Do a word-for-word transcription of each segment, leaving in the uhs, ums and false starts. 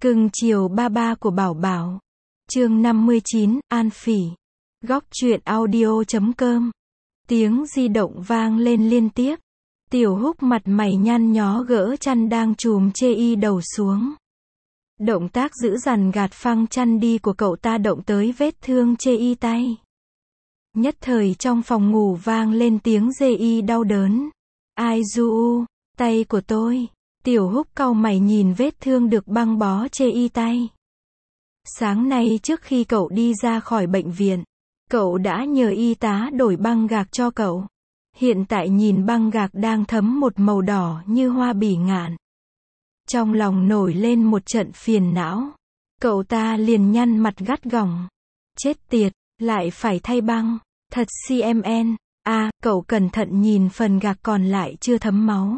Cưng chiều ba ba của Bảo Bảo. Chương năm mươi chín, An Phỉ. Góc truyện audio chấm com. Tiếng di động vang lên liên tiếp. Tiểu Húc mặt mày nhăn nhó gỡ chăn đang trùm chê y đầu xuống. Động tác giữ dằn gạt phăng chăn đi của cậu ta động tới vết thương chê y tay. Nhất thời trong phòng ngủ vang lên tiếng dê y đau đớn. Ai du, tay của tôi. Tiểu Húc cau mày nhìn vết thương được băng bó chê y tay. Sáng nay trước khi cậu đi ra khỏi bệnh viện, cậu đã nhờ y tá đổi băng gạc cho cậu. Hiện tại nhìn băng gạc đang thấm một màu đỏ như hoa bỉ ngạn. Trong lòng nổi lên một trận phiền não. Cậu ta liền nhăn mặt gắt gỏng. Chết tiệt, lại phải thay băng. Thật xê em en. À, cậu cẩn thận nhìn phần gạc còn lại chưa thấm máu.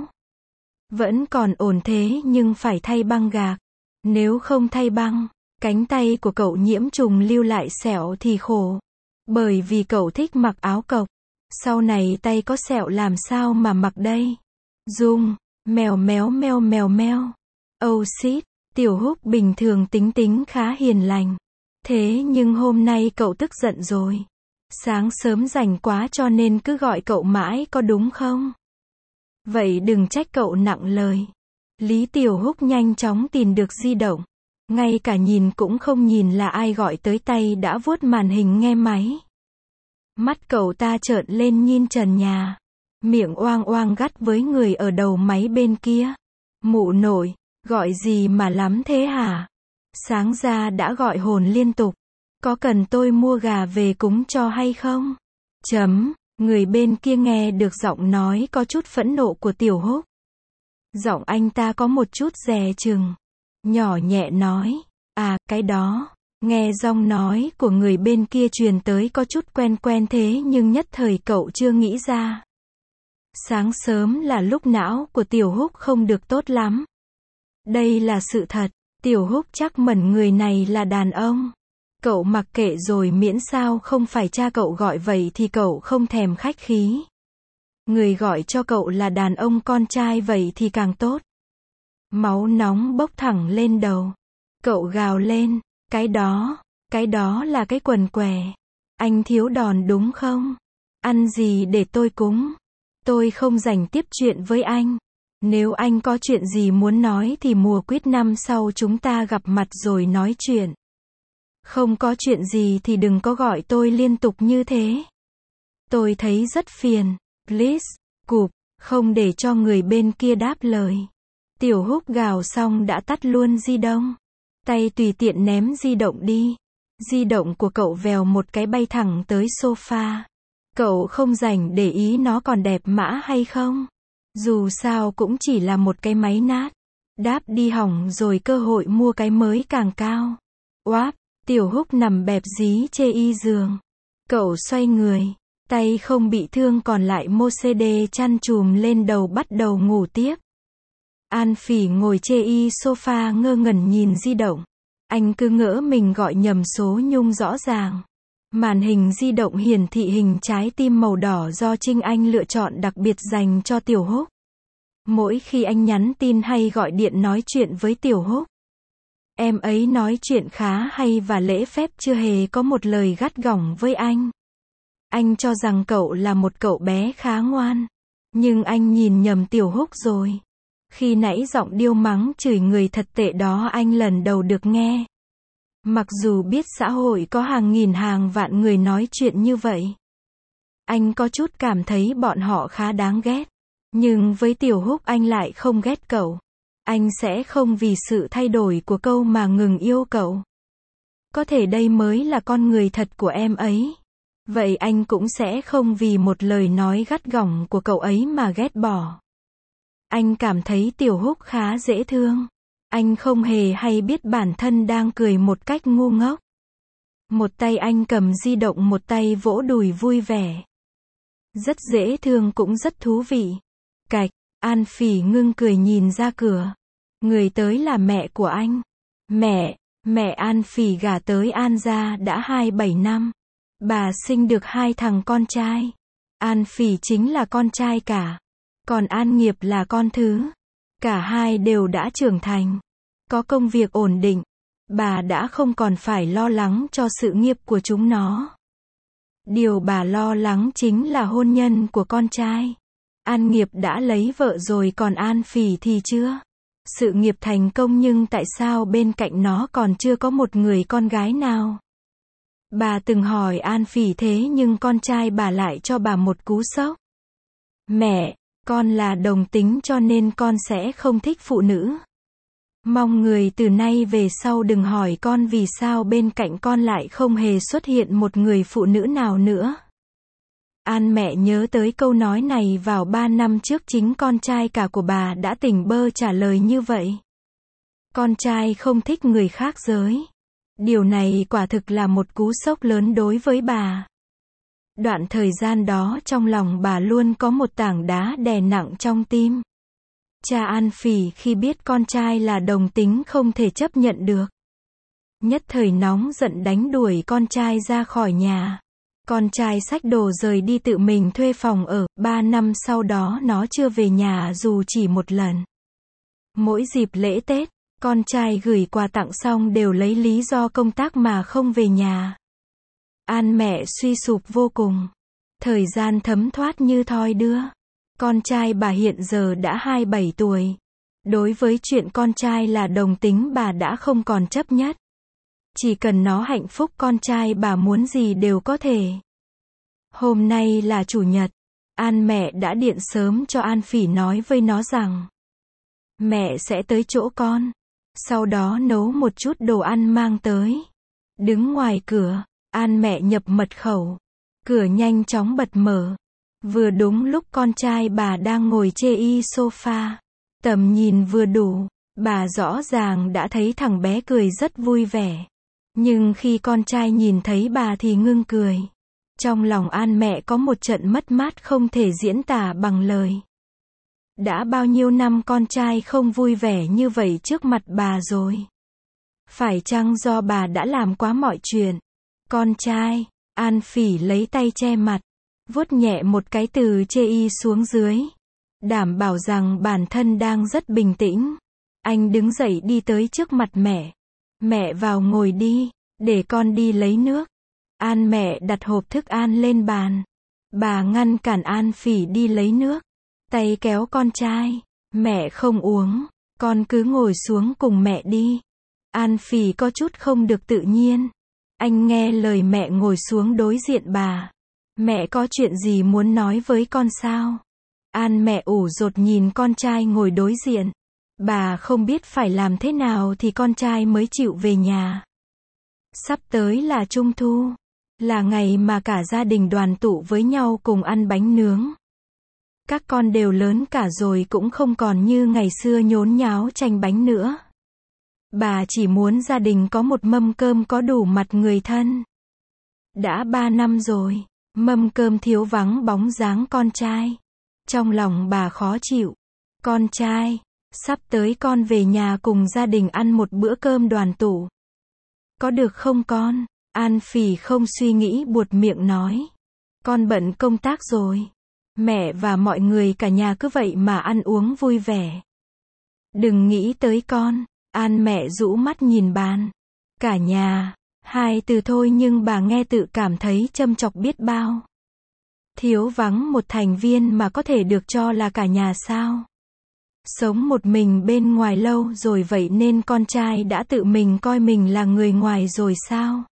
Vẫn còn ổn thế nhưng phải thay băng gạc. Nếu không thay băng, cánh tay của cậu nhiễm trùng lưu lại sẹo thì khổ. Bởi vì cậu thích mặc áo cộc. Sau này tay có sẹo làm sao mà mặc đây? Dung, mèo méo meo mèo meo. Oh shit, Tiểu Húc bình thường tính tính khá hiền lành. Thế nhưng hôm nay cậu tức giận rồi. Sáng sớm rảnh quá cho nên cứ gọi cậu mãi có đúng không? Vậy đừng trách cậu nặng lời. Lý Tiểu Húc nhanh chóng tìm được di động. Ngay cả nhìn cũng không nhìn là ai gọi tới tay đã vuốt màn hình nghe máy. Mắt cậu ta trợn lên nhìn trần nhà. Miệng oang oang gắt với người ở đầu máy bên kia. Mụ nội, gọi gì mà lắm thế hả? Sáng ra đã gọi hồn liên tục. Có cần tôi mua gà về cúng cho hay không? Chấm, người bên kia nghe được giọng nói có chút phẫn nộ của Tiểu Húc. Giọng anh ta có một chút dè chừng. Nhỏ nhẹ nói, à, cái đó. Nghe giọng nói của người bên kia truyền tới có chút quen quen thế nhưng nhất thời cậu chưa nghĩ ra. Sáng sớm là lúc não của Tiểu Húc không được tốt lắm. Đây là sự thật, Tiểu Húc chắc mẩn người này là đàn ông. Cậu mặc kệ rồi miễn sao không phải cha cậu gọi vậy thì cậu không thèm khách khí. Người gọi cho cậu là đàn ông con trai vậy thì càng tốt. Máu nóng bốc thẳng lên đầu. Cậu gào lên, cái đó, cái đó là cái quần què. Anh thiếu đòn đúng không? Ăn gì để tôi cúng? Tôi không rảnh tiếp chuyện với anh. Nếu anh có chuyện gì muốn nói thì mùa quýt năm sau chúng ta gặp mặt rồi nói chuyện. Không có chuyện gì thì đừng có gọi tôi liên tục như thế. Tôi thấy rất phiền. Please, cụp, không để cho người bên kia đáp lời. Tiểu Húc gào xong đã tắt luôn di động. Tay tùy tiện ném di động đi. Di động của cậu vèo một cái bay thẳng tới sofa. Cậu không rảnh để ý nó còn đẹp mã hay không. Dù sao cũng chỉ là một cái máy nát. Đáp đi hỏng rồi cơ hội mua cái mới càng cao. Oáp, Tiểu Húc nằm bẹp dí chê y giường. Cậu xoay người. Tay không bị thương còn lại mô xê đê chăn chùm lên đầu bắt đầu ngủ tiếp. An Phỉ ngồi chê y sofa ngơ ngẩn nhìn di động. Anh cứ ngỡ mình gọi nhầm số nhung rõ ràng. Màn hình di động hiển thị hình trái tim màu đỏ do Trinh Anh lựa chọn đặc biệt dành cho Tiểu Húc. Mỗi khi anh nhắn tin hay gọi điện nói chuyện với Tiểu Húc, em ấy nói chuyện khá hay và lễ phép chưa hề có một lời gắt gỏng với anh. Anh cho rằng cậu là một cậu bé khá ngoan. Nhưng anh nhìn nhầm Tiểu Húc rồi. Khi nãy giọng điêu mắng chửi người thật tệ đó anh lần đầu được nghe. Mặc dù biết xã hội có hàng nghìn hàng vạn người nói chuyện như vậy. Anh có chút cảm thấy bọn họ khá đáng ghét. Nhưng với Tiểu Húc anh lại không ghét cậu. Anh sẽ không vì sự thay đổi của câu mà ngừng yêu cậu. Có thể đây mới là con người thật của em ấy. Vậy anh cũng sẽ không vì một lời nói gắt gỏng của cậu ấy mà ghét bỏ. Anh cảm thấy Tiểu Húc khá dễ thương. Anh không hề hay biết bản thân đang cười một cách ngu ngốc. Một tay anh cầm di động một tay vỗ đùi vui vẻ. Rất dễ thương cũng rất thú vị. Cạch, An Phỉ ngưng cười nhìn ra cửa. Người tới là mẹ của anh. Mẹ, mẹ An Phỉ gả tới An gia đã hai mươi bảy năm. Bà sinh được hai thằng con trai. An Phỉ chính là con trai cả. Còn An Nghiệp là con thứ. Cả hai đều đã trưởng thành. có công việc ổn định. Bà đã không còn phải lo lắng cho sự nghiệp của chúng nó. Điều bà lo lắng chính là hôn nhân của con trai. An Nghiệp đã lấy vợ rồi còn An Phỉ thì chưa. Sự nghiệp thành công nhưng tại sao bên cạnh nó còn chưa có một người con gái nào? Bà từng hỏi An Phỉ thế nhưng con trai bà lại cho bà một cú sốc. Mẹ, con là đồng tính cho nên con sẽ không thích phụ nữ. Mong người từ nay về sau đừng hỏi con vì sao bên cạnh con lại không hề xuất hiện một người phụ nữ nào nữa. An mẹ nhớ tới câu nói này vào ba năm trước chính con trai cả của bà đã tỉnh bơ trả lời như vậy. Con trai không thích người khác giới. Điều này quả thực là một cú sốc lớn đối với bà. Đoạn thời gian đó trong lòng bà luôn có một tảng đá đè nặng trong tim. Cha An Phỉ khi biết con trai là đồng tính không thể chấp nhận được. Nhất thời nóng giận đánh đuổi con trai ra khỏi nhà. Con trai xách đồ rời đi tự mình thuê phòng ở, ba năm sau đó nó chưa về nhà dù chỉ một lần. Mỗi dịp lễ Tết, con trai gửi quà tặng xong đều lấy lý do công tác mà không về nhà. An mẹ suy sụp vô cùng. Thời gian thấm thoát như thoi đưa. Con trai bà hiện giờ đã hai mươi bảy tuổi. Đối với chuyện con trai là đồng tính bà đã không còn chấp nhất. Chỉ cần nó hạnh phúc con trai bà muốn gì đều có thể. Hôm nay là chủ nhật. An mẹ đã điện sớm cho An Phỉ nói với nó rằng mẹ sẽ tới chỗ con. Sau đó nấu một chút đồ ăn mang tới. Đứng ngoài cửa, An mẹ nhập mật khẩu. Cửa nhanh chóng bật mở. Vừa đúng lúc con trai bà đang ngồi chê y sofa. Tầm nhìn vừa đủ. Bà rõ ràng đã thấy thằng bé cười rất vui vẻ. Nhưng khi con trai nhìn thấy bà thì ngưng cười. Trong lòng An mẹ có một trận mất mát không thể diễn tả bằng lời. Đã bao nhiêu năm con trai không vui vẻ như vậy trước mặt bà rồi. Phải chăng do bà đã làm quá mọi chuyện? Con trai, An Phỉ lấy tay che mặt, vuốt nhẹ một cái từ chê y xuống dưới. Đảm bảo rằng bản thân đang rất bình tĩnh. Anh đứng dậy đi tới trước mặt mẹ. Mẹ vào ngồi đi, để con đi lấy nước. An mẹ đặt hộp thức ăn lên bàn. Bà ngăn cản An Phỉ đi lấy nước. Tay kéo con trai. Mẹ không uống, con cứ ngồi xuống cùng mẹ đi. An Phỉ có chút không được tự nhiên. Anh nghe lời mẹ ngồi xuống đối diện bà. Mẹ có chuyện gì muốn nói với con sao? An mẹ ủ rột nhìn con trai ngồi đối diện. Bà không biết phải làm thế nào thì con trai mới chịu về nhà. Sắp tới là Trung Thu. Là ngày mà cả gia đình đoàn tụ với nhau cùng ăn bánh nướng. Các con đều lớn cả rồi cũng không còn như ngày xưa nhốn nháo tranh bánh nữa. Bà chỉ muốn gia đình có một mâm cơm có đủ mặt người thân. Đã ba năm rồi, mâm cơm thiếu vắng bóng dáng con trai. Trong lòng bà khó chịu. Con trai, sắp tới con về nhà cùng gia đình ăn một bữa cơm đoàn tụ. Có được không con? An Phỉ không suy nghĩ buột miệng nói. Con bận công tác rồi. Mẹ và mọi người cả nhà cứ vậy mà ăn uống vui vẻ. Đừng nghĩ tới con. An mẹ rũ mắt nhìn bàn. Cả nhà. Hai từ thôi nhưng bà nghe tự cảm thấy châm chọc biết bao. Thiếu vắng một thành viên mà có thể được cho là cả nhà sao? Sống một mình bên ngoài lâu rồi vậy nên con trai đã tự mình coi mình là người ngoài rồi sao?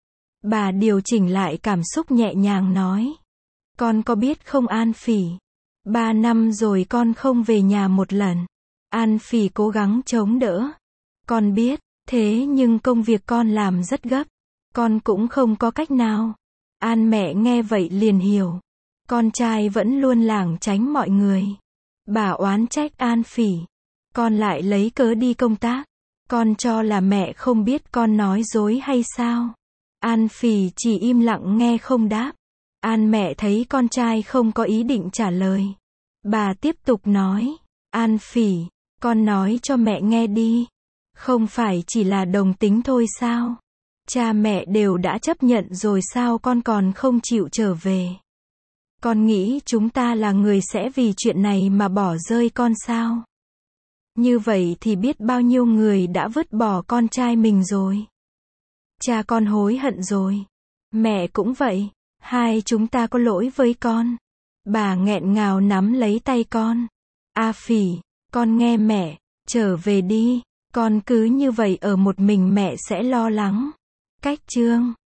Bà điều chỉnh lại cảm xúc nhẹ nhàng nói. Con có biết không An Phỉ? Ba năm rồi con không về nhà một lần. An Phỉ cố gắng chống đỡ. Con biết, thế nhưng công việc con làm rất gấp. Con cũng không có cách nào. An mẹ nghe vậy liền hiểu. Con trai vẫn luôn lảng tránh mọi người. Bà oán trách An Phỉ. Con lại lấy cớ đi công tác. Con cho là mẹ không biết con nói dối hay sao? An Phỉ chỉ im lặng nghe không đáp. An mẹ thấy con trai không có ý định trả lời. Bà tiếp tục nói. An Phỉ, con nói cho mẹ nghe đi. Không phải chỉ là đồng tính thôi sao? Cha mẹ đều đã chấp nhận rồi sao con còn không chịu trở về? Con nghĩ chúng ta là người sẽ vì chuyện này mà bỏ rơi con sao? Như vậy thì biết bao nhiêu người đã vứt bỏ con trai mình rồi. Cha con hối hận rồi. Mẹ cũng vậy. Hai chúng ta có lỗi với con. Bà nghẹn ngào nắm lấy tay con. A Phỉ, con nghe mẹ, trở về đi. Con cứ như vậy ở một mình mẹ sẽ lo lắng. Cách chương